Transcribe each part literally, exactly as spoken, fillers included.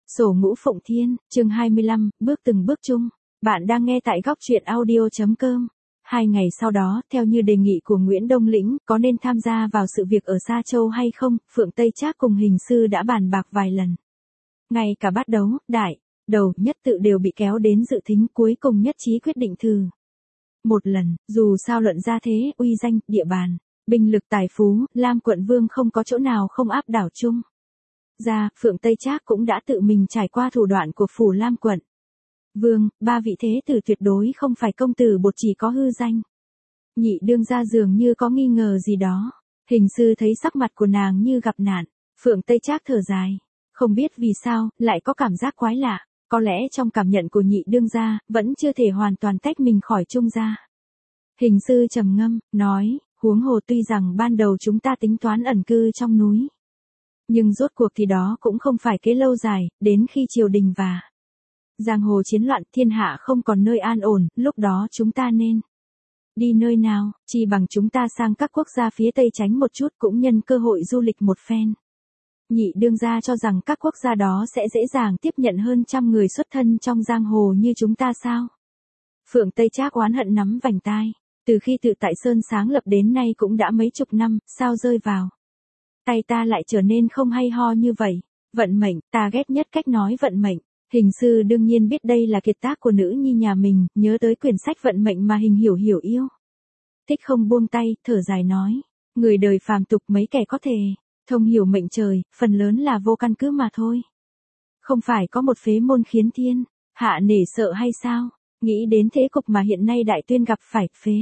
Sổ Ngũ Phụng Thiên, chương hai mươi lăm, bước từng bước chung. Bạn đang nghe tại góc truyện audio chấm com. Hai ngày sau đó, theo như đề nghị của Nguyễn Đông Lĩnh, có nên tham gia vào sự việc ở Sa Châu hay không, Phượng Tây Trác cùng hình sư đã bàn bạc vài lần. Ngay cả bát đấu, đại, đầu, nhất tự đều bị kéo đến dự thính, cuối cùng nhất trí quyết định thử. Một lần, dù sao luận ra thế, uy danh, địa bàn, binh lực tài phú, Lam quận vương không có chỗ nào không áp đảo chung. Ra, Phượng Tây Trác cũng đã tự mình trải qua thủ đoạn của phủ Lam quận. Vương, ba vị thế tử tuyệt đối không phải công tử bột chỉ có hư danh. Nhị đương gia dường như có nghi ngờ gì đó. Hình sư thấy sắc mặt của nàng như gặp nạn. Phượng Tây Trác thở dài. Không biết vì sao, lại có cảm giác quái lạ. Có lẽ trong cảm nhận của nhị đương gia, vẫn chưa thể hoàn toàn tách mình khỏi Trung gia. Hình sư trầm ngâm, nói, huống hồ tuy rằng ban đầu chúng ta tính toán ẩn cư trong núi. Nhưng rốt cuộc thì đó cũng không phải kế lâu dài, đến khi triều đình và giang hồ chiến loạn, thiên hạ không còn nơi an ổn, lúc đó chúng ta nên đi nơi nào, chỉ bằng chúng ta sang các quốc gia phía Tây tránh một chút, cũng nhân cơ hội du lịch một phen. Nhị đương gia cho rằng các quốc gia đó sẽ dễ dàng tiếp nhận hơn trăm người xuất thân trong giang hồ như chúng ta sao? Phượng Tây Trác oán hận nắm vành tai, từ khi tự tại Sơn sáng lập đến nay cũng đã mấy chục năm, sao rơi vào tay ta lại trở nên không hay ho như vậy. Vận mệnh, ta ghét nhất cách nói vận mệnh. Hình sư đương nhiên biết đây là kiệt tác của nữ nhi nhà mình, nhớ tới quyển sách vận mệnh mà hình hiểu hiểu yêu. Thích không buông tay, thở dài nói. Người đời phàm tục mấy kẻ có thể thông hiểu mệnh trời, phần lớn là vô căn cứ mà thôi. Không phải có một phế môn khiến thiên hạ nể sợ hay sao? Nghĩ đến thế cục mà hiện nay Đại Tuyên gặp phải, phế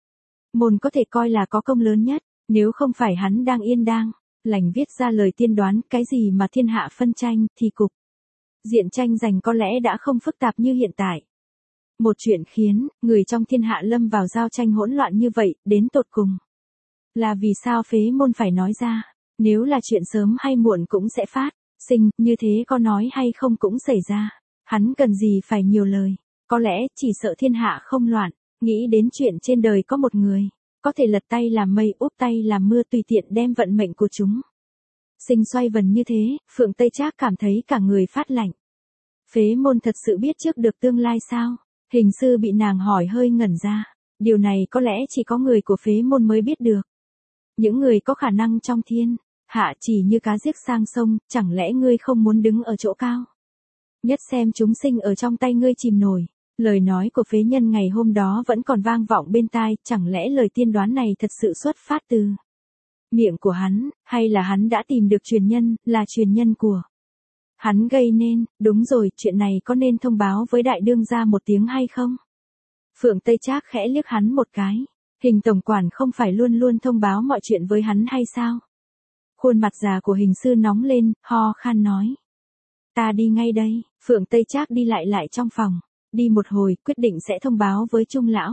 môn có thể coi là có công lớn nhất, nếu không phải hắn đang yên đang lành viết ra lời tiên đoán, cái gì mà thiên hạ phân tranh, thì cục diện tranh giành có lẽ đã không phức tạp như hiện tại. Một chuyện khiến người trong thiên hạ lâm vào giao tranh hỗn loạn như vậy, đến tột cùng là vì sao phế môn phải nói ra, nếu là chuyện sớm hay muộn cũng sẽ phát sinh, như thế có nói hay không cũng xảy ra. Hắn cần gì phải nhiều lời, có lẽ chỉ sợ thiên hạ không loạn, nghĩ đến chuyện trên đời có một người có thể lật tay làm mây úp tay làm mưa, tùy tiện đem vận mệnh của chúng sinh xoay vần như thế. Phượng Tây Trác cảm thấy cả người phát lạnh. Phế môn thật sự biết trước được tương lai sao? Hình sư bị nàng hỏi hơi ngẩn ra. Điều này có lẽ chỉ có người của phế môn mới biết được. Những người có khả năng trong thiên hạ chỉ như cá giết sang sông, chẳng lẽ ngươi không muốn đứng ở chỗ cao nhất xem chúng sinh ở trong tay ngươi chìm nổi? Lời nói của phế nhân ngày hôm đó vẫn còn vang vọng bên tai, chẳng lẽ lời tiên đoán này thật sự xuất phát từ miệng của hắn, hay là hắn đã tìm được truyền nhân, là truyền nhân của hắn gây nên? Đúng rồi, chuyện này có nên thông báo với đại đương gia một tiếng hay không? Phượng Tây Trác khẽ liếc hắn một cái. Hình tổng quản không phải luôn luôn thông báo mọi chuyện với hắn hay sao? Khuôn mặt già của hình sư nóng lên, ho khan nói. Ta đi ngay đây. Phượng Tây Trác đi lại lại trong phòng. Đi một hồi, quyết định sẽ thông báo với Trung lão.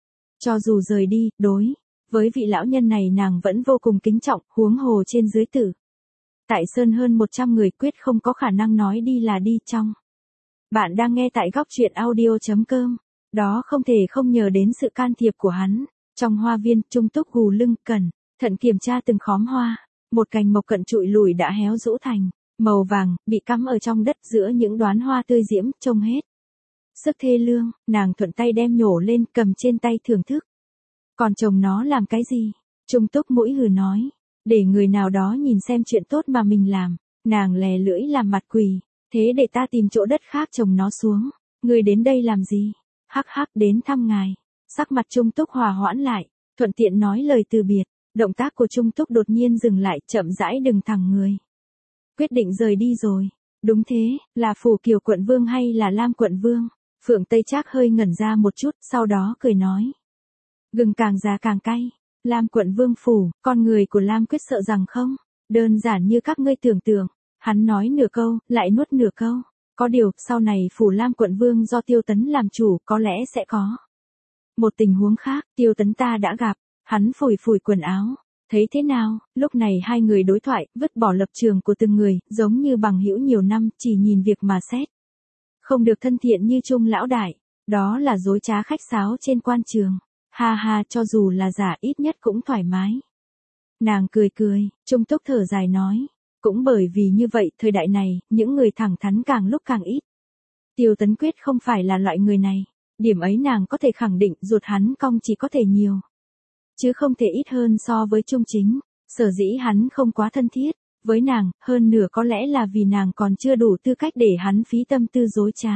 Cho dù rời đi, đối với vị lão nhân này nàng vẫn vô cùng kính trọng, huống hồ trên dưới tử tại Sơn hơn một trăm người, quyết không có khả năng nói đi là đi. Trong bạn đang nghe tại góc truyện audio chấm com. Đó không thể không nhờ đến sự can thiệp của hắn. Trong hoa viên, Trung Túc gù lưng, cẩn thận kiểm tra từng khóm hoa. Một cành mộc cận trụi lùi đã héo rũ thành màu vàng, bị cắm ở trong đất giữa những đóa hoa tươi diễm, trông hết sức thê lương. Nàng thuận tay đem nhổ lên, cầm trên tay thưởng thức. Còn trồng nó làm cái gì? Trung Túc mũi hừ nói. Để người nào đó nhìn xem chuyện tốt mà mình làm. Nàng lè lưỡi làm mặt quỳ. Thế để ta tìm chỗ đất khác trồng nó xuống. Người đến đây làm gì? Hắc hắc, đến thăm ngài. Sắc mặt Trung Túc hòa hoãn lại, thuận tiện nói lời từ biệt. Động tác của Trung Túc đột nhiên dừng lại, chậm rãi đứng thẳng người. Quyết định rời đi rồi. Đúng thế, là Phủ Kiều quận vương hay là Lam quận vương? Phượng Tây Trác hơi ngẩn ra một chút, sau đó cười nói. Gừng càng già càng cay. Lam quận vương phủ, con người của Lam Quyết sợ rằng không đơn giản như các ngươi tưởng tượng. Hắn nói nửa câu, lại nuốt nửa câu. Có điều, sau này phủ Lam quận vương do Tiêu Tấn làm chủ, có lẽ sẽ có một tình huống khác. Tiêu Tấn ta đã gặp. Hắn phủi phủi quần áo. Thấy thế nào? Lúc này hai người đối thoại, vứt bỏ lập trường của từng người, giống như bằng hữu nhiều năm, chỉ nhìn việc mà xét. Không được thân thiện như Trung lão đại. Đó là dối trá khách sáo trên quan trường. Ha ha, cho dù là giả ít nhất cũng thoải mái. Nàng cười cười, Trung Túc thở dài nói. Cũng bởi vì như vậy, thời đại này, những người thẳng thắn càng lúc càng ít. Tiêu Tấn Quyết không phải là loại người này. Điểm ấy nàng có thể khẳng định ruột hắn cong chỉ có thể nhiều. Chứ không thể ít hơn so với Trung Chính. Sở dĩ hắn không quá thân thiết với nàng, hơn nửa có lẽ là vì nàng còn chưa đủ tư cách để hắn phí tâm tư dối trá.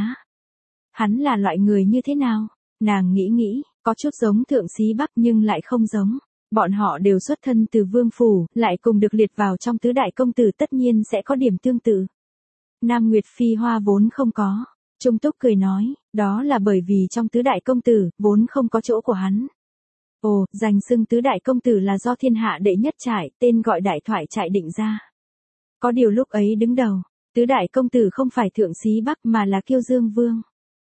Hắn là loại người như thế nào? Nàng nghĩ nghĩ, có chút giống Thượng Xí Bắc nhưng lại không giống. Bọn họ đều xuất thân từ vương phủ, lại cùng được liệt vào trong tứ đại công tử tất nhiên sẽ có điểm tương tự. Nam Nguyệt Phi Hoa vốn không có. Trung Túc cười nói, đó là bởi vì trong tứ đại công tử, vốn không có chỗ của hắn. Ồ, danh xưng tứ đại công tử là do thiên hạ đệ nhất trại, tên gọi đại thoại trại định ra. Có điều lúc ấy đứng đầu, tứ đại công tử không phải Thượng Xí Bắc mà là Kiêu Dương Vương.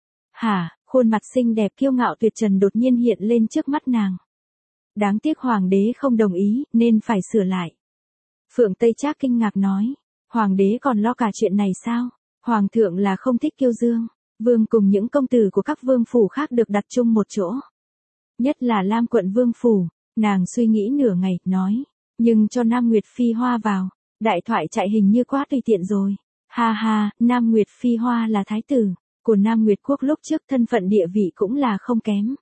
Hả, khuôn mặt xinh đẹp kiêu ngạo tuyệt trần đột nhiên hiện lên trước mắt nàng. Đáng tiếc hoàng đế không đồng ý, nên phải sửa lại. Phượng Tây Trác kinh ngạc nói, hoàng đế còn lo cả chuyện này sao? Hoàng thượng là không thích Kiêu Dương Vương cùng những công tử của các vương phủ khác được đặt chung một chỗ. Nhất là Lam quận vương phủ, nàng suy nghĩ nửa ngày, nói, nhưng cho Nam Nguyệt Phi Hoa vào, đại thoại chạy hình như quá tùy tiện rồi. Ha ha, Nam Nguyệt Phi Hoa là thái tử của Nam Nguyệt quốc lúc trước, thân phận địa vị cũng là không kém.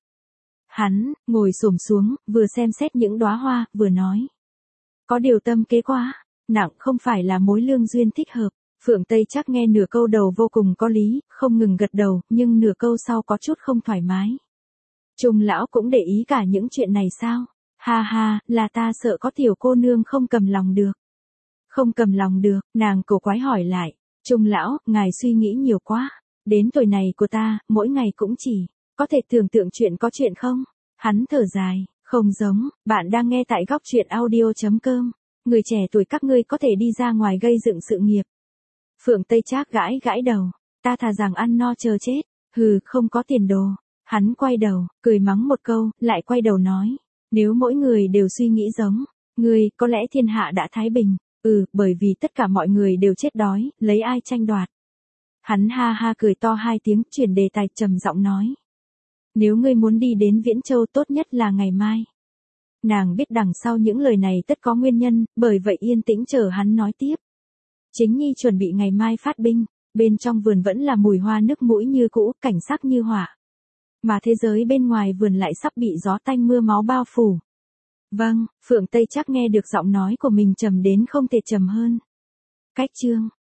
Hắn ngồi xổm xuống, vừa xem xét những đóa hoa, vừa nói, có điều tâm kế quá nặng, không phải là mối lương duyên thích hợp. Phượng Tây Trác nghe nửa câu đầu vô cùng có lý, không ngừng gật đầu, nhưng nửa câu sau có chút không thoải mái. Trung lão cũng để ý cả những chuyện này sao? Ha ha, là ta sợ có tiểu cô nương không cầm lòng được. Không cầm lòng được, nàng cổ quái hỏi lại. Trung lão, ngài suy nghĩ nhiều quá. Đến tuổi này của ta, mỗi ngày cũng chỉ có thể tưởng tượng chuyện có chuyện không? Hắn thở dài, không giống, bạn đang nghe tại góc truyện audio chấm com. Người trẻ tuổi các ngươi có thể đi ra ngoài gây dựng sự nghiệp. Phượng Tây Trác gãi gãi đầu, ta thà rằng ăn no chờ chết, hừ, không có tiền đồ. Hắn quay đầu, cười mắng một câu, lại quay đầu nói, nếu mỗi người đều suy nghĩ giống ngươi, có lẽ thiên hạ đã thái bình. Ừ, bởi vì tất cả mọi người đều chết đói, lấy ai tranh đoạt. Hắn ha ha cười to hai tiếng, chuyển đề tài, trầm giọng nói, nếu ngươi muốn đi đến Viễn Châu tốt nhất là ngày mai. Nàng biết đằng sau những lời này tất có nguyên nhân, bởi vậy yên tĩnh chờ hắn nói tiếp. Chính Nhi chuẩn bị ngày mai phát binh, bên trong vườn vẫn là mùi hoa nước mũi như cũ, cảnh sắc như họa. Mà thế giới bên ngoài vườn lại sắp bị gió tanh mưa máu bao phủ. Vâng, Phượng Tây Trác nghe được giọng nói của mình trầm đến không thể trầm hơn. Cách chương